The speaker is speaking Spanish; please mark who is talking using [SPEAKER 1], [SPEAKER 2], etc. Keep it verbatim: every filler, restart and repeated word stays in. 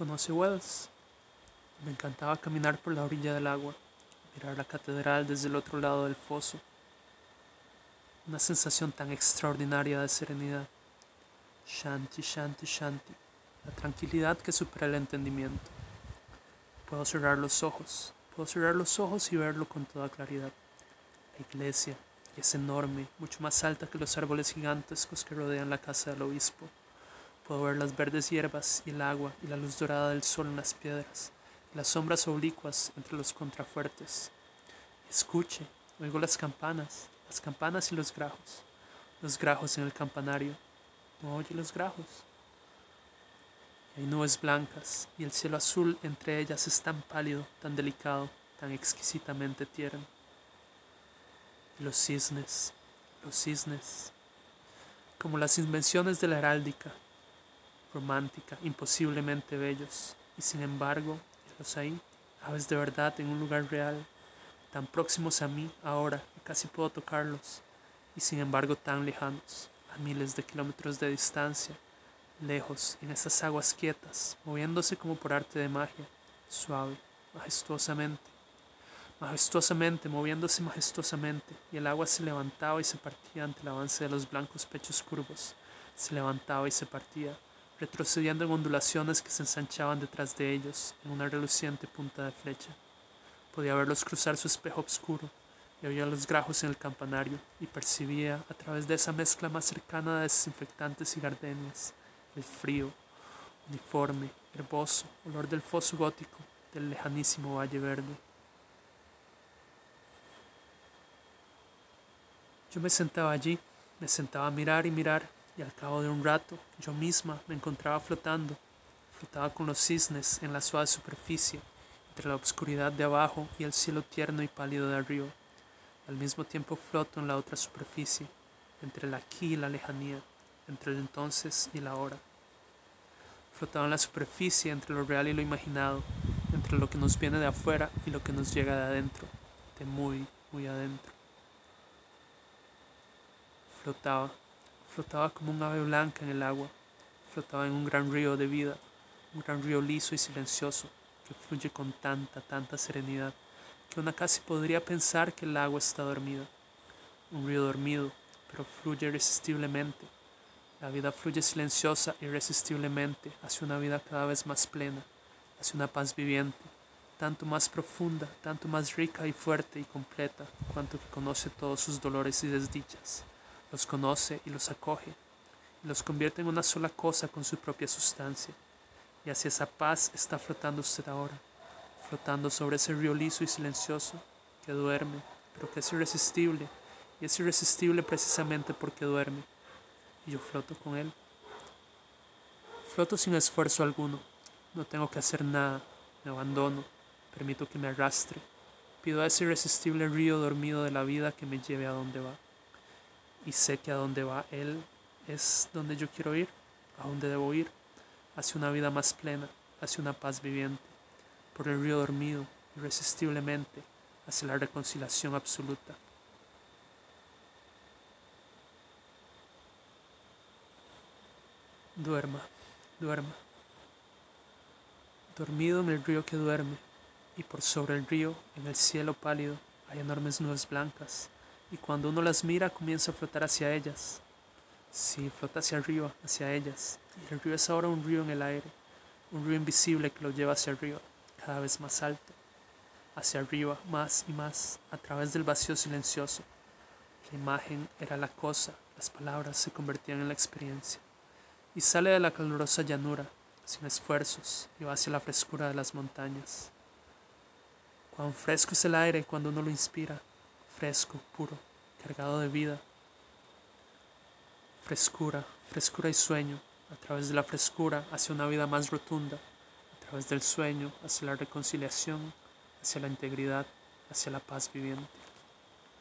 [SPEAKER 1] conoce Wells. Me encantaba caminar por la orilla del agua, mirar la catedral desde el otro lado del foso. Una sensación tan extraordinaria de serenidad. Shanti, shanti, shanti. La tranquilidad que supera el entendimiento. Puedo cerrar los ojos, puedo cerrar los ojos y verlo con toda claridad. La iglesia, y es enorme, mucho más alta que los árboles gigantescos que rodean la casa del obispo. Puedo ver las verdes hierbas y el agua y la luz dorada del sol en las piedras, y las sombras oblicuas entre los contrafuertes. Escuche, oigo las campanas, las campanas y los grajos, los grajos en el campanario. ¿No oye los grajos? Y hay nubes blancas, y el cielo azul entre ellas es tan pálido, tan delicado, tan exquisitamente tierno. Y los cisnes, los cisnes, como las invenciones de la heráldica, romántica, imposiblemente bellos, y sin embargo, los hay, aves de verdad en un lugar real, tan próximos a mí ahora que casi puedo tocarlos, y sin embargo tan lejanos, a miles de kilómetros de distancia, lejos, en esas aguas quietas, moviéndose como por arte de magia, suave, majestuosamente, majestuosamente, moviéndose majestuosamente, y el agua se levantaba y se partía ante el avance de los blancos pechos curvos, se levantaba y se partía, retrocediendo en ondulaciones que se ensanchaban detrás de ellos, en una reluciente punta de flecha. Podía verlos cruzar su espejo oscuro, y oía los grajos en el campanario, y percibía, a través de esa mezcla más cercana de desinfectantes y gardenias, el frío, uniforme, herboso, olor del foso gótico, del lejanísimo valle verde. Yo me sentaba allí, me sentaba a mirar y mirar, y al cabo de un rato, yo misma me encontraba flotando, flotaba con los cisnes en la suave superficie, entre la oscuridad de abajo y el cielo tierno y pálido de arriba. Al mismo tiempo floto en la otra superficie, entre el aquí y la lejanía, entre el entonces y la ahora. Flotaba en la superficie entre lo real y lo imaginado, entre lo que nos viene de afuera y lo que nos llega de adentro, de muy, muy adentro. Flotaba, flotaba como un ave blanca en el agua, flotaba en un gran río de vida, un gran río liso y silencioso, que fluye con tanta, tanta serenidad, que una casi podría pensar que el agua está dormida. Un río dormido, pero fluye irresistiblemente. La vida fluye silenciosa e irresistiblemente hacia una vida cada vez más plena, hacia una paz viviente, tanto más profunda, tanto más rica y fuerte y completa, cuanto que conoce todos sus dolores y desdichas, los conoce y los acoge, y los convierte en una sola cosa con su propia sustancia. Y hacia esa paz está flotando usted ahora, flotando sobre ese río liso y silencioso, que duerme, pero que es irresistible, y es irresistible precisamente porque duerme, y yo floto con él. Floto sin esfuerzo alguno, no tengo que hacer nada, me abandono, permito que me arrastre, pido a ese irresistible río dormido de la vida que me lleve a donde va. Y sé que a donde va él es donde yo quiero ir, a donde debo ir, hacia una vida más plena, hacia una paz viviente, por el río dormido, irresistiblemente, hacia la reconciliación absoluta. Duerma, duerma. Dormido en el río que duerme, y por sobre el río, en el cielo pálido, hay enormes nubes blancas, y cuando uno las mira comienza a flotar hacia ellas. Sí, flota hacia arriba, hacia ellas, y el río es ahora un río en el aire, un río invisible que lo lleva hacia arriba, cada vez más alto, hacia arriba, más y más, a través del vacío silencioso. La imagen era la cosa, las palabras se convertían en la experiencia, y sale de la calurosa llanura, sin esfuerzos, y va hacia la frescura de las montañas. Cuán fresco es el aire cuando uno lo inspira, fresco, puro, cargado de vida. Frescura, frescura y sueño, a través de la frescura hacia una vida más rotunda, a través del sueño hacia la reconciliación, hacia la integridad, hacia la paz viviente.